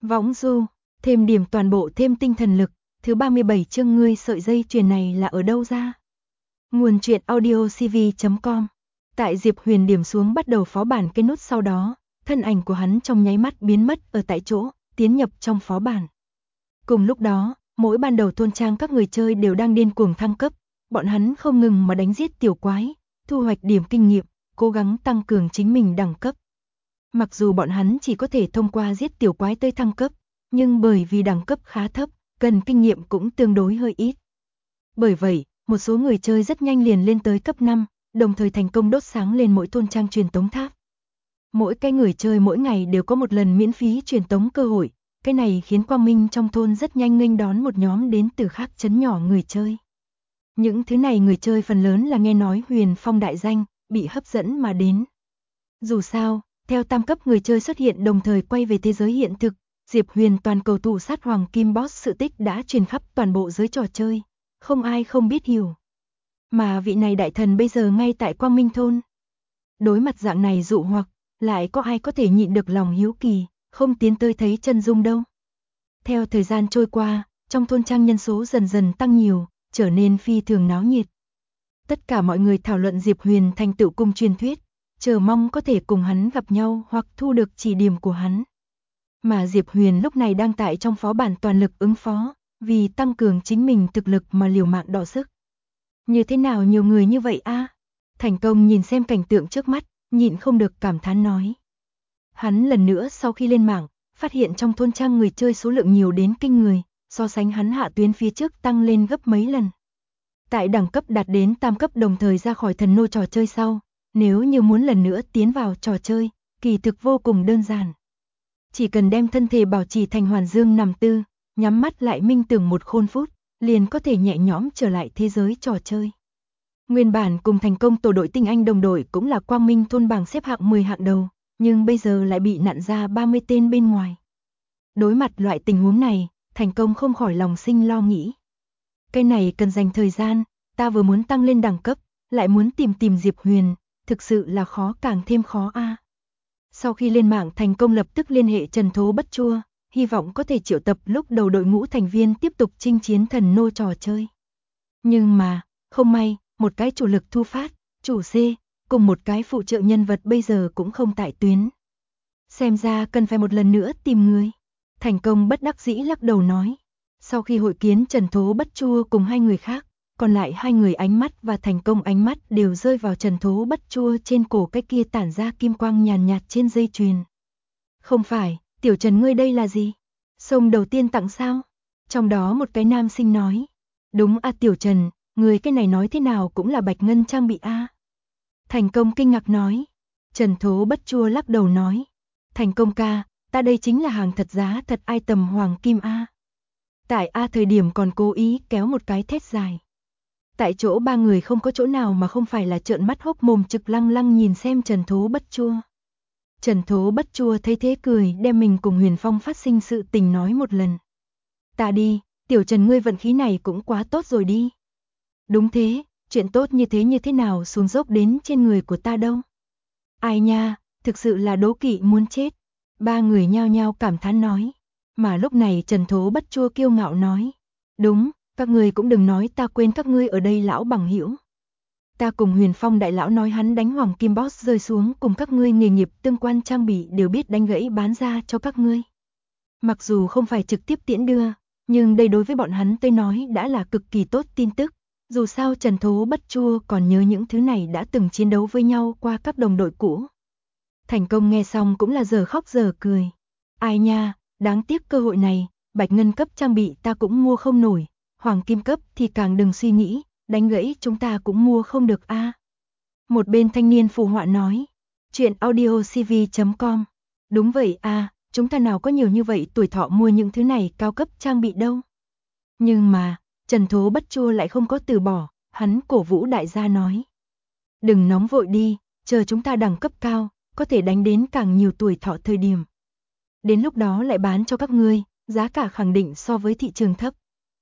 Võng du, thêm điểm toàn bộ thêm tinh thần lực, thứ 37 chương ngươi sợi dây chuyền này là ở đâu ra? Nguồn truyện audiocv.com. Tại Diệp Huyền điểm xuống bắt đầu phó bản cái nút sau đó, thân ảnh của hắn trong nháy mắt biến mất ở tại chỗ, tiến nhập trong phó bản. Cùng lúc đó, mỗi ban đầu thôn trang các người chơi đều đang điên cuồng thăng cấp, bọn hắn không ngừng mà đánh giết tiểu quái, thu hoạch điểm kinh nghiệm, cố gắng tăng cường chính mình đẳng cấp. Mặc dù bọn hắn chỉ có thể thông qua giết tiểu quái tới thăng cấp, nhưng bởi vì đẳng cấp khá thấp, cần kinh nghiệm cũng tương đối hơi ít. Bởi vậy, một số người chơi rất nhanh liền lên tới cấp 5, đồng thời thành công đốt sáng lên mỗi thôn trang truyền tống tháp. Mỗi cái người chơi mỗi ngày đều có một lần miễn phí truyền tống cơ hội, cái này khiến quang minh trong thôn rất nhanh nghênh đón một nhóm đến từ khác trấn nhỏ người chơi. Những thứ này người chơi phần lớn là nghe nói Huyền Phong đại danh, bị hấp dẫn mà đến. Dù sao, theo tam cấp người chơi xuất hiện đồng thời quay về thế giới hiện thực, Diệp Huyền toàn cầu tù sát Hoàng Kim Boss sự tích đã truyền khắp toàn bộ giới trò chơi, không ai không biết hiểu. Mà vị này đại thần bây giờ ngay tại Quang Minh thôn. Đối mặt dạng này dụ hoặc, lại có ai có thể nhịn được lòng hiếu kỳ, không tiến tới thấy chân dung đâu. Theo thời gian trôi qua, trong thôn trang nhân số dần dần tăng nhiều, trở nên phi thường náo nhiệt. Tất cả mọi người thảo luận Diệp Huyền thành tựu cung truyền thuyết, chờ mong có thể cùng hắn gặp nhau hoặc thu được chỉ điểm của hắn. Mà Diệp Huyền lúc này đang tại trong phó bản toàn lực ứng phó, vì tăng cường chính mình thực lực mà liều mạng đọ sức. Như thế nào nhiều người như vậy a? Thành Công nhìn xem cảnh tượng trước mắt, nhịn không được cảm thán nói. Hắn lần nữa sau khi lên mạng, phát hiện trong thôn trang người chơi số lượng nhiều đến kinh người, so sánh hắn hạ tuyến phía trước tăng lên gấp mấy lần. Tại đẳng cấp đạt đến tam cấp đồng thời ra khỏi thần nô trò chơi sau, nếu như muốn lần nữa tiến vào trò chơi, kỳ thực vô cùng đơn giản. Chỉ cần đem thân thể bảo trì thành hoàn dương nằm tư, nhắm mắt lại minh tưởng một khôn phút, liền có thể nhẹ nhõm trở lại thế giới trò chơi. Nguyên bản cùng Thành Công tổ đội tinh anh đồng đội cũng là Quang Minh thôn bảng xếp hạng 10 hạng đầu, nhưng bây giờ lại bị nặn ra 30 tên bên ngoài. Đối mặt loại tình huống này, Thành Công không khỏi lòng sinh lo nghĩ. Cái này cần dành thời gian, ta vừa muốn tăng lên đẳng cấp, lại muốn tìm Diệp Huyền, thực sự là khó càng thêm khó a. Sau khi lên mạng Thành Công lập tức liên hệ Trần Thố Bất Chua, hy vọng có thể triệu tập lúc đầu đội ngũ thành viên tiếp tục chinh chiến thần nô trò chơi. Nhưng mà, không may, một cái chủ lực thu phát, chủ C, cùng một cái phụ trợ nhân vật bây giờ cũng không tại tuyến. Xem ra cần phải một lần nữa tìm người. Thành Công bất đắc dĩ lắc đầu nói. Sau khi hội kiến Trần Thố Bất Chua cùng hai người khác, còn lại hai người ánh mắt và Thành Công ánh mắt đều rơi vào Trần Thố Bất Chua trên cổ cái kia tản ra kim quang nhàn nhạt trên dây chuyền. Không phải, tiểu Trần ngươi đây là gì? Sông đầu tiên tặng sao? Trong đó một cái nam sinh nói. Đúng a tiểu Trần, người cái này nói thế nào cũng là bạch ngân trang bị a. Thành Công kinh ngạc nói. Trần Thố Bất Chua lắc đầu nói. Thành Công ca, ta đây chính là hàng thật giá thật ai tầm hoàng kim a. Tại A thời điểm còn cố ý kéo một cái thét dài. Tại chỗ ba người không có chỗ nào mà không phải là trợn mắt hốc mồm trực lăng lăng nhìn xem Trần Thố Bất Chua. Trần Thố Bất Chua thấy thế cười đem mình cùng Huyền Phong phát sinh sự tình nói một lần. Ta đi, tiểu Trần ngươi vận khí này cũng quá tốt rồi đi. Đúng thế, chuyện tốt như thế nào xuống dốc đến trên người của ta đâu. Ai nha, thực sự là đố kỵ muốn chết. Ba người nhao nhao cảm thán nói. Mà lúc này Trần Thố Bất Chua kiêu ngạo nói. Đúng, các ngươi cũng đừng nói ta quên các ngươi ở đây lão bằng hữu. Ta cùng Huyền Phong đại lão nói hắn đánh Hoàng Kim Boss rơi xuống cùng các ngươi nghề nghiệp tương quan trang bị đều biết đánh gãy bán ra cho các ngươi. Mặc dù không phải trực tiếp tiễn đưa, nhưng đây đối với bọn hắn tôi nói đã là cực kỳ tốt tin tức. Dù sao Trần Thố Bất Chua còn nhớ những thứ này đã từng chiến đấu với nhau qua các đồng đội cũ. Thành Công nghe xong cũng là giờ khóc giờ cười. Ai nha, đáng tiếc cơ hội này, bạch ngân cấp trang bị ta cũng mua không nổi, hoàng kim cấp thì càng đừng suy nghĩ, đánh gãy chúng ta cũng mua không được a. Một bên thanh niên phù họa nói, chuyện audiocv.com. Đúng vậy a, chúng ta nào có nhiều như vậy tuổi thọ mua những thứ này cao cấp trang bị đâu. Nhưng mà, Trần Thố Bất Chua lại không có từ bỏ, hắn cổ vũ đại gia nói. Đừng nóng vội đi, chờ chúng ta đẳng cấp cao, có thể đánh đến càng nhiều tuổi thọ thời điểm. Đến lúc đó lại bán cho các ngươi, giá cả khẳng định so với thị trường thấp.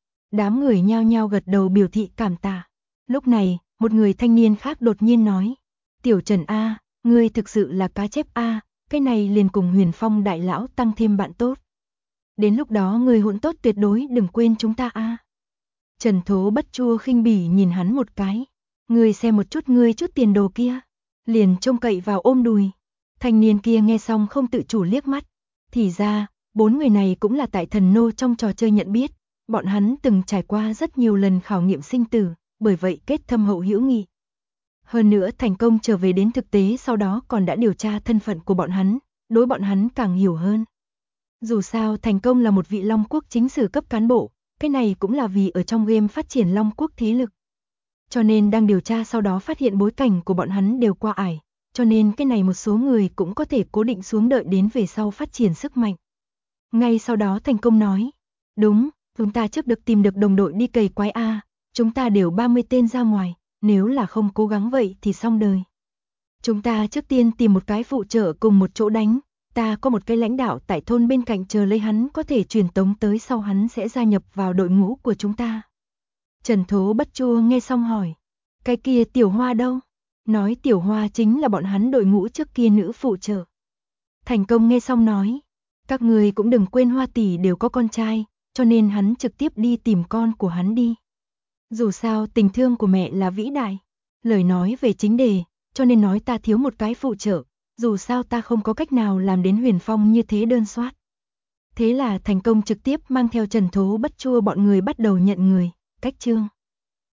Đám người nhao nhao gật đầu biểu thị cảm tạ. Lúc này, một người thanh niên khác đột nhiên nói. Tiểu Trần A, ngươi thực sự là cá chép A, cái này liền cùng Huyền Phong đại lão tăng thêm bạn tốt. Đến lúc đó người hỗn tốt tuyệt đối đừng quên chúng ta a. Trần Thố Bất Chua khinh bỉ nhìn hắn một cái. Ngươi xem một chút ngươi chút tiền đồ kia. Liền trông cậy vào ôm đùi. Thanh niên kia nghe xong không tự chủ liếc mắt. Thì ra, 4 người này cũng là tại thần nô trong trò chơi nhận biết. Bọn hắn từng trải qua rất nhiều lần khảo nghiệm sinh tử, bởi vậy kết thâm hậu hữu nghị. Hơn nữa thành công trở về đến thực tế sau đó còn đã điều tra thân phận của bọn hắn, đối bọn hắn càng hiểu hơn. Dù sao thành công là một vị Long Quốc chính sử cấp cán bộ, cái này cũng là vì ở trong game phát triển Long Quốc thế lực. Cho nên đang điều tra sau đó phát hiện bối cảnh của bọn hắn đều qua ải, cho nên cái này một số người cũng có thể cố định xuống đợi đến về sau phát triển sức mạnh. Ngay sau đó thành công nói, đúng, chúng ta trước được tìm được đồng đội đi cày quái A, chúng ta đều 30 tên ra ngoài, nếu là không cố gắng vậy thì xong đời. Chúng ta trước tiên tìm một cái phụ trợ cùng một chỗ đánh, ta có một cái lãnh đạo tại thôn bên cạnh chờ lấy hắn có thể truyền tống tới sau hắn sẽ gia nhập vào đội ngũ của chúng ta. Trần Thố Bất Chua nghe xong hỏi, cái kia Tiểu Hoa đâu? Nói Tiểu Hoa chính là bọn hắn đội ngũ trước kia nữ phụ trợ. Thành công nghe xong nói, các người cũng đừng quên Hoa tỷ đều có con trai, cho nên hắn trực tiếp đi tìm con của hắn đi. Dù sao tình thương của mẹ là vĩ đại. Lời nói về chính đề, cho nên nói ta thiếu một cái phụ trợ, dù sao ta không có cách nào làm đến Huyền Phong như thế đơn soát. Thế là thành công trực tiếp mang theo Trần Thố Bất Chua bọn người bắt đầu nhận người, cách chương.